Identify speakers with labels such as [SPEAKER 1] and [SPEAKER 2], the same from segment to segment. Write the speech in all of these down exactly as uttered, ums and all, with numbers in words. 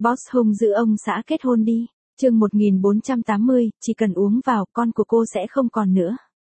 [SPEAKER 1] Boss hung giữ ông xã kết hôn đi. Chương một nghìn bốn trăm tám mươi, chỉ cần uống vào, con của cô sẽ không còn nữa.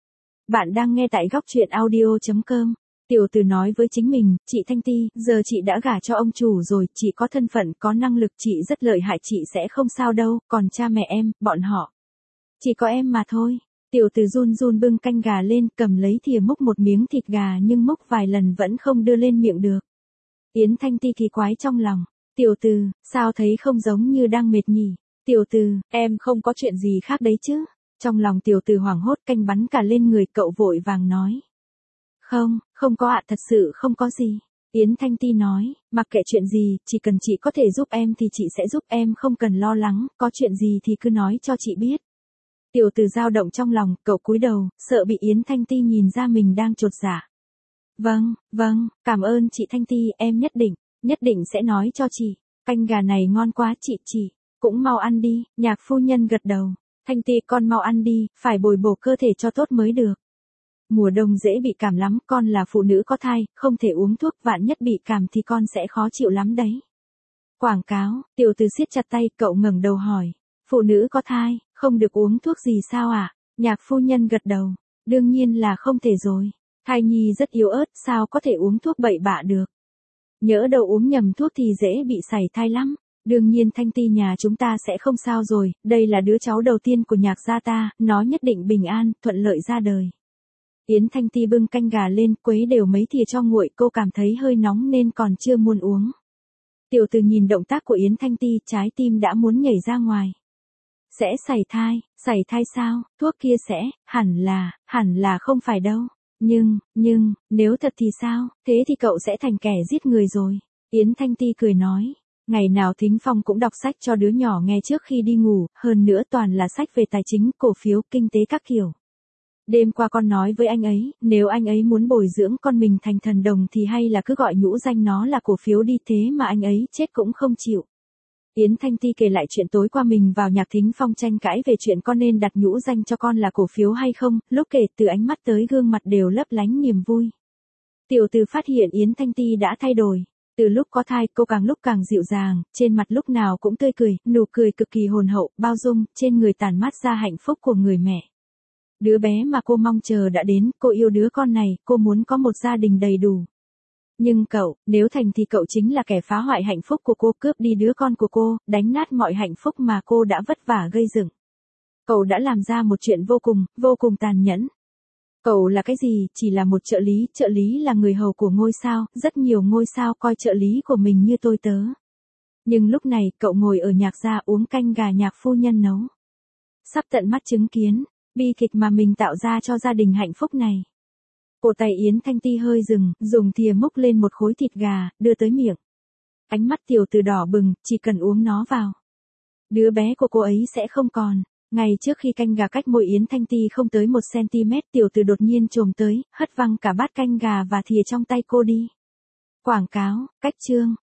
[SPEAKER 1] Bạn đang nghe tại góc truyện audio chấm com. Tiểu Từ nói với chính mình, chị Thanh Ti, giờ chị đã gả cho ông chủ rồi, chị có thân phận, có năng lực, chị rất lợi hại, chị sẽ không sao đâu, còn cha mẹ em, bọn họ. Chỉ có em mà thôi. Tiểu Từ run run bưng canh gà lên, cầm lấy thìa múc một miếng thịt gà nhưng múc vài lần vẫn không đưa lên miệng được. Yến Thanh Ti kỳ quái trong lòng. Tiểu Từ, sao thấy không giống như đang mệt nhỉ? Tiểu Từ, em không có chuyện gì khác đấy chứ? Trong lòng Tiểu Từ hoảng hốt, canh bắn cả lên người, cậu vội vàng nói. Không, không có ạ, thật sự không có gì. Yến Thanh Ti nói, mặc kệ chuyện gì, chỉ cần chị có thể giúp em thì chị sẽ giúp em, không cần lo lắng, có chuyện gì thì cứ nói cho chị biết. Tiểu Từ dao động trong lòng, cậu cúi đầu, sợ bị Yến Thanh Ti nhìn ra mình đang chột dạ. Vâng, vâng, cảm ơn chị Thanh Ti, em nhất định, nhất định sẽ nói cho chị. Canh gà này ngon quá chị, chị, cũng mau ăn đi. Nhạc phu nhân gật đầu. Thanh Ti, con mau ăn đi, phải bồi bổ cơ thể cho tốt mới được. Mùa đông dễ bị cảm lắm, con là phụ nữ có thai, không thể uống thuốc, vạn nhất bị cảm thì con sẽ khó chịu lắm đấy. Quảng cáo. Tiểu Từ siết chặt tay, cậu ngẩng đầu hỏi. Phụ nữ có thai, không được uống thuốc gì sao ạ? À? Nhạc phu nhân gật đầu. Đương nhiên là không thể rồi. Thai nhi rất yếu ớt, sao có thể uống thuốc bậy bạ được. Nhỡ đâu uống nhầm thuốc thì dễ bị sảy thai lắm. Đương nhiên Thanh Ti nhà chúng ta sẽ không sao rồi, đây là đứa cháu đầu tiên của Nhạc gia ta, nó nhất định bình an, thuận lợi ra đời. Yến Thanh Ti bưng canh gà lên, quấy đều mấy thìa cho nguội, cô cảm thấy hơi nóng nên còn chưa muốn uống. Tiểu Từ nhìn động tác của Yến Thanh Ti, trái tim đã muốn nhảy ra ngoài. Sẽ sảy thai, sảy thai sao, thuốc kia sẽ, hẳn là, hẳn là không phải đâu. Nhưng, nhưng, nếu thật thì sao, thế thì cậu sẽ thành kẻ giết người rồi. Yến Thanh Ti cười nói, ngày nào Thính Phong cũng đọc sách cho đứa nhỏ nghe trước khi đi ngủ, hơn nữa toàn là sách về tài chính, cổ phiếu, kinh tế các kiểu. Đêm qua con nói với anh ấy, nếu anh ấy muốn bồi dưỡng con mình thành thần đồng thì hay là cứ gọi nhũ danh nó là cổ phiếu đi, thế mà anh ấy chết cũng không chịu. Yến Thanh Ti kể lại chuyện tối qua mình vào Nhạc Thính Phong tranh cãi về chuyện con nên đặt nhũ danh cho con là cổ phiếu hay không, lúc kể từ ánh mắt tới gương mặt đều lấp lánh niềm vui. Tiểu Từ phát hiện Yến Thanh Ti đã thay đổi. Từ lúc có thai, cô càng lúc càng dịu dàng, trên mặt lúc nào cũng tươi cười, nụ cười cực kỳ hồn hậu, bao dung, trên người tản mát ra hạnh phúc của người mẹ. Đứa bé mà cô mong chờ đã đến, cô yêu đứa con này, cô muốn có một gia đình đầy đủ. Nhưng cậu, nếu thành thì cậu chính là kẻ phá hoại hạnh phúc của cô, cướp đi đứa con của cô, đánh nát mọi hạnh phúc mà cô đã vất vả gây dựng. Cậu đã làm ra một chuyện vô cùng, vô cùng tàn nhẫn. Cậu là cái gì, chỉ là một trợ lý, trợ lý là người hầu của ngôi sao, rất nhiều ngôi sao coi trợ lý của mình như tôi tớ. Nhưng lúc này, cậu ngồi ở Nhạc gia uống canh gà Nhạc phu nhân nấu. Sắp tận mắt chứng kiến bi kịch mà mình tạo ra cho gia đình hạnh phúc này. Cổ tay Yến Thanh Ti hơi dừng, dùng thìa múc lên một khối thịt gà, đưa tới miệng. Ánh mắt Tiểu Từ đỏ bừng, chỉ cần uống nó vào. Đứa bé của cô ấy sẽ không còn. Ngay trước khi canh gà cách môi Yến Thanh Ti không tới một xăng-ti-mét, Tiểu Từ đột nhiên chồm tới, hất văng cả bát canh gà và thìa trong tay cô đi. Quảng cáo, cách chương.